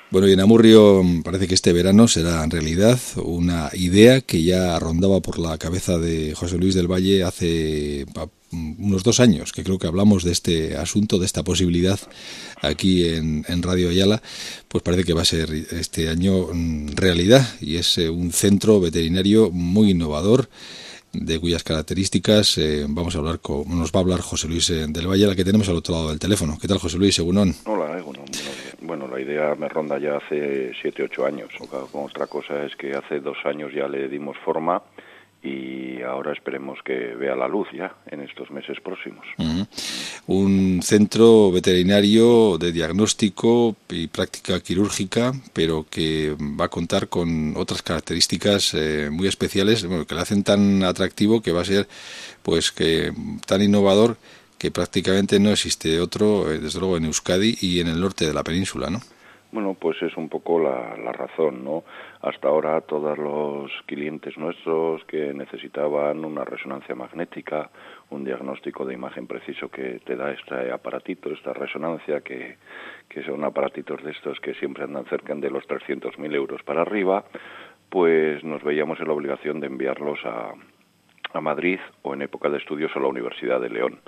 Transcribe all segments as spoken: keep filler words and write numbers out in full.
Bueno, y en Amurrio parece que este verano será en realidad una idea que ya rondaba por la cabeza de José Luis del Valle hace pa- unos dos años, que creo que hablamos de este asunto, de esta posibilidad aquí en, en Radio Ayala. Pues parece que va a ser este año mm, realidad, y es eh, un centro veterinario muy innovador, de cuyas características eh, vamos a hablar con, nos va a hablar José Luis eh, del Valle, la que tenemos al otro lado del teléfono. ¿Qué tal, José Luis? Egunon. Hola, Egunon, buenos días. Bueno, la idea me ronda ya hace siete, ocho años. Otra cosa es que hace dos años ya le dimos forma y ahora esperemos que vea la luz ya en estos meses próximos. Uh-huh. Un centro veterinario de diagnóstico y práctica quirúrgica, pero que va a contar con otras características eh, muy especiales, bueno, que le hacen tan atractivo, que va a ser pues que tan innovador, que prácticamente no existe otro, eh, desde luego en Euskadi y en el norte de la península, ¿no? Bueno, pues es un poco la, la razón, ¿no? Hasta ahora todos los clientes nuestros que necesitaban una resonancia magnética, un diagnóstico de imagen preciso que te da este aparatito, esta resonancia, que, que son aparatitos de estos que siempre andan cerca de los trescientos mil euros para arriba, pues nos veíamos en la obligación de enviarlos a, a Madrid o en época de estudios a la Universidad de León.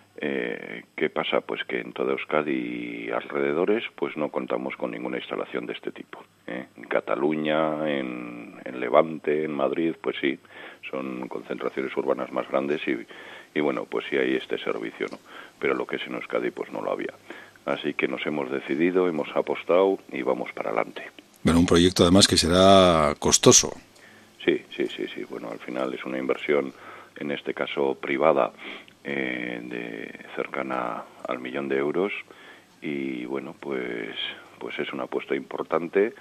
Eh, ¿Qué pasa? Pues que en toda Euskadi y alrededores pues no contamos con ninguna instalación de este tipo. ¿eh? En Cataluña, en, en Levante, en Madrid, pues sí, son concentraciones urbanas más grandes y, y bueno, pues sí hay este servicio, ¿no? Pero lo que es en Euskadi pues no lo había. Así que nos hemos decidido, hemos apostado y vamos para adelante. Bueno, un proyecto además que será costoso. Sí, sí, sí, sí. Bueno, al final es una inversión, en este caso privada, eh, de cercana al millón de euros y bueno, pues pues es una apuesta importante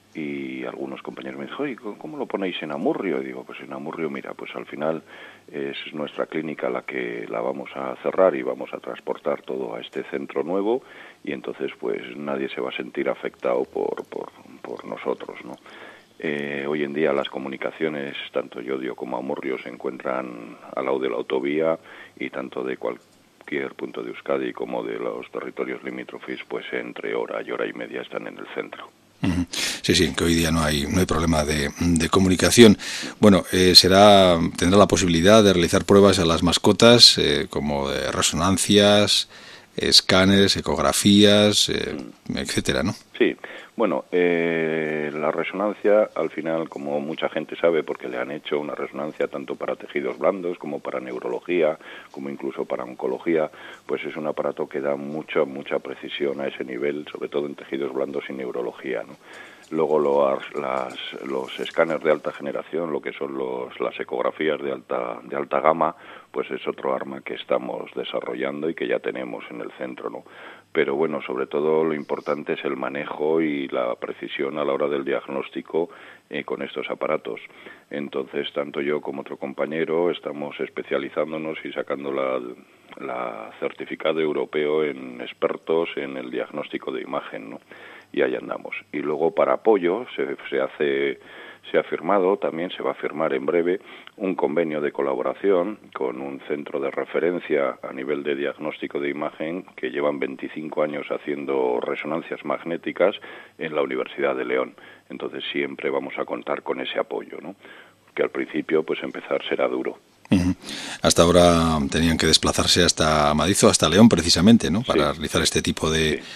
y algunos compañeros me dicen, oye, ¿cómo lo ponéis en Amurrio? Y digo, pues en Amurrio, mira, pues al final es nuestra clínica la que la vamos a cerrar y vamos a transportar todo a este centro nuevo y entonces pues nadie se va a sentir afectado por, por, por nosotros, ¿no? Eh, hoy en día las comunicaciones, tanto Llodio como Amurrio, se encuentran al lado de la autovía y tanto de cualquier punto de Euskadi como de los territorios limítrofes, pues entre hora y hora y media están en el centro. Uh-huh. Sí, sí, que hoy día no hay no hay problema de, de comunicación. Bueno, eh, será tendrá la posibilidad de realizar pruebas a las mascotas, eh, como de resonancias, escáneres, ecografías, eh, mm. etcétera, ¿no? Sí, bueno, eh, la resonancia, al final, como mucha gente sabe, porque le han hecho una resonancia tanto para tejidos blandos como para neurología, como incluso para oncología, pues es un aparato que da mucha, mucha precisión a ese nivel, sobre todo en tejidos blandos y neurología, ¿no? Luego los, las, los escáneres de alta generación, lo que son los, las ecografías de alta, de alta gama, pues es otro arma que estamos desarrollando y que ya tenemos en el centro, ¿no? Pero bueno, sobre todo lo importante es el manejo y la precisión a la hora del diagnóstico eh, con estos aparatos. Entonces, tanto yo como otro compañero estamos especializándonos y sacando la, la certificado europeo en expertos en el diagnóstico de imagen, ¿no? Y ahí andamos. Y luego para apoyo se, se hace, se ha firmado, también se va a firmar en breve un convenio de colaboración con un centro de referencia a nivel de diagnóstico de imagen que llevan veinticinco años haciendo resonancias magnéticas en la Universidad de León. Entonces siempre vamos a contar con ese apoyo, ¿no? Que al principio pues empezar será duro. Uh-huh. Hasta ahora tenían que desplazarse hasta Madrid o hasta León precisamente, ¿no? Para sí, realizar sí, este tipo de... Sí.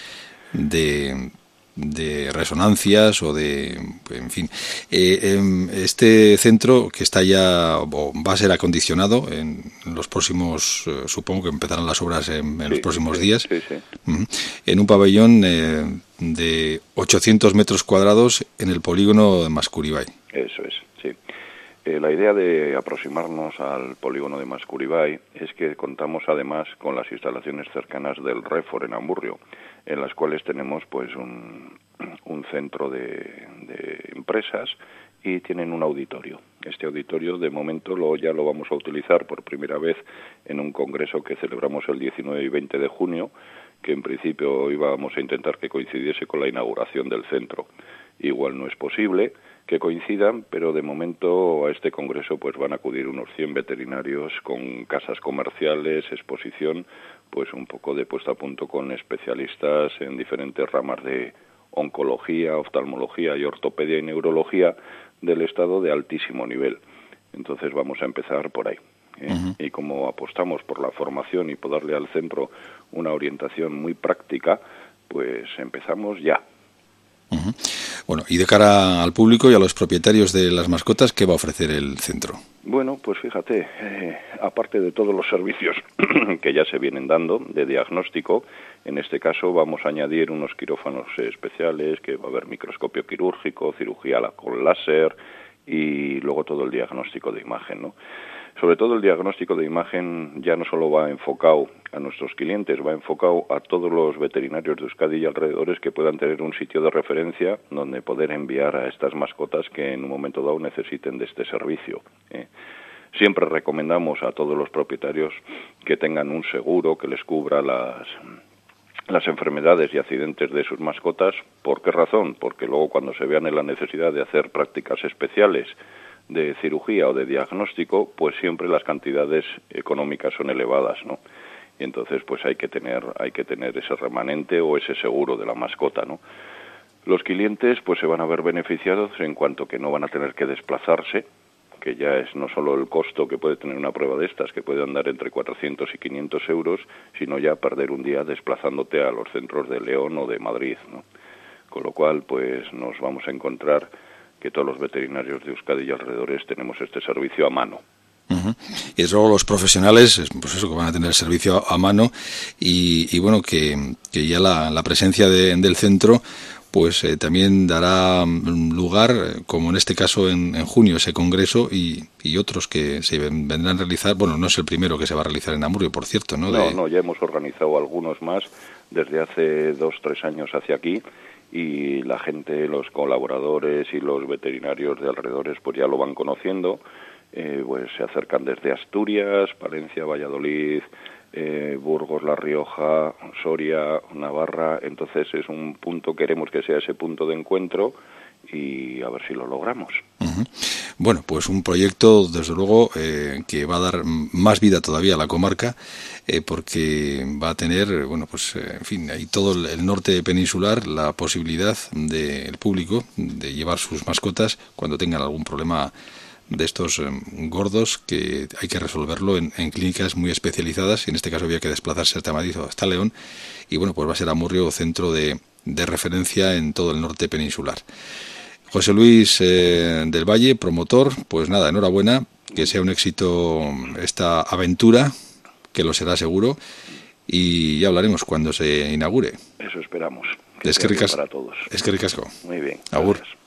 de de resonancias o de, en fin, eh, este centro que está ya o va a ser acondicionado en los próximos, eh, supongo que empezarán las obras en, en sí, los próximos sí, días, sí, sí. Uh-huh. En un pabellón eh, de ochocientos metros cuadrados en el polígono de Mascuribay. Eso es, sí. Eh, la idea de aproximarnos al polígono de Mascuribay es que contamos además con las instalaciones cercanas del Refor en Amurrio, en las cuales tenemos pues un, un centro de, de empresas y tienen un auditorio. Este auditorio de momento lo, ya lo vamos a utilizar por primera vez en un congreso que celebramos el diecinueve y veinte de junio, que en principio íbamos a intentar que coincidiese con la inauguración del centro. Igual no es posible que coincidan, pero de momento a este congreso pues van a acudir unos cien veterinarios con casas comerciales, exposición, pues un poco de puesta a punto con especialistas en diferentes ramas de oncología, oftalmología y ortopedia y neurología del Estado de altísimo nivel. Entonces vamos a empezar por ahí. ¿eh? Uh-huh. Y como apostamos por la formación y por darle al centro una orientación muy práctica, pues empezamos ya. Uh-huh. Bueno, y de cara al público y a los propietarios de las mascotas, ¿qué va a ofrecer el centro? Bueno, pues fíjate, eh, aparte de todos los servicios que ya se vienen dando de diagnóstico, en este caso vamos a añadir unos quirófanos especiales, que va a haber microscopio quirúrgico, cirugía con láser y luego todo el diagnóstico de imagen, ¿no? Sobre todo el diagnóstico de imagen ya no solo va enfocado a nuestros clientes, va enfocado a todos los veterinarios de Euskadi y alrededores que puedan tener un sitio de referencia donde poder enviar a estas mascotas que en un momento dado necesiten de este servicio. ¿eh? Siempre recomendamos a todos los propietarios que tengan un seguro que les cubra las... las enfermedades y accidentes de sus mascotas. ¿Por qué razón? Porque luego cuando se vean en la necesidad de hacer prácticas especiales de cirugía o de diagnóstico, pues siempre las cantidades económicas son elevadas, ¿no? Y entonces pues hay que tener hay que tener ese remanente o ese seguro de la mascota, ¿no? Los clientes pues se van a ver beneficiados en cuanto que no van a tener que desplazarse, que ya es no solo el costo que puede tener una prueba de estas, que puede andar entre cuatrocientos y quinientos euros, sino ya perder un día desplazándote a los centros de León o de Madrid, ¿no? Con lo cual, pues nos vamos a encontrar que todos los veterinarios de Euskadi y alrededores tenemos este servicio a mano. Uh-huh. Y desde luego los profesionales, pues eso, que van a tener servicio a, a mano y, y bueno, que, que ya la, la presencia de, del centro pues eh, también dará lugar, como en este caso en, en junio, ese congreso y, y otros que se vendrán a realizar. Bueno, no es el primero que se va a realizar en Amurrio, por cierto, ¿no? No, de... no, ya hemos organizado algunos más desde hace dos, tres años hacia aquí y la gente, los colaboradores y los veterinarios de alrededores pues ya lo van conociendo, eh, pues se acercan desde Asturias, Palencia, Valladolid, Eh, Burgos, La Rioja, Soria, Navarra. Entonces es un punto, queremos que sea ese punto de encuentro y a ver si lo logramos. Uh-huh. Bueno, pues un proyecto desde luego eh, que va a dar más vida todavía a la comarca eh, porque va a tener, bueno, pues eh, en fin, ahí todo el, el norte peninsular la posibilidad del público de llevar sus mascotas cuando tengan algún problema de estos eh, gordos, que hay que resolverlo en, en clínicas muy especializadas, y en este caso había que desplazarse hasta Madrid o hasta León, y bueno, pues va a ser Amurrio centro de, de referencia en todo el norte peninsular. José Luis eh, del Valle, promotor, pues nada, enhorabuena, que sea un éxito esta aventura, que lo será seguro, y ya hablaremos cuando se inaugure. Eso esperamos. Que es que ricas, para todos. Es que ricasco. Muy bien. Agur. Gracias.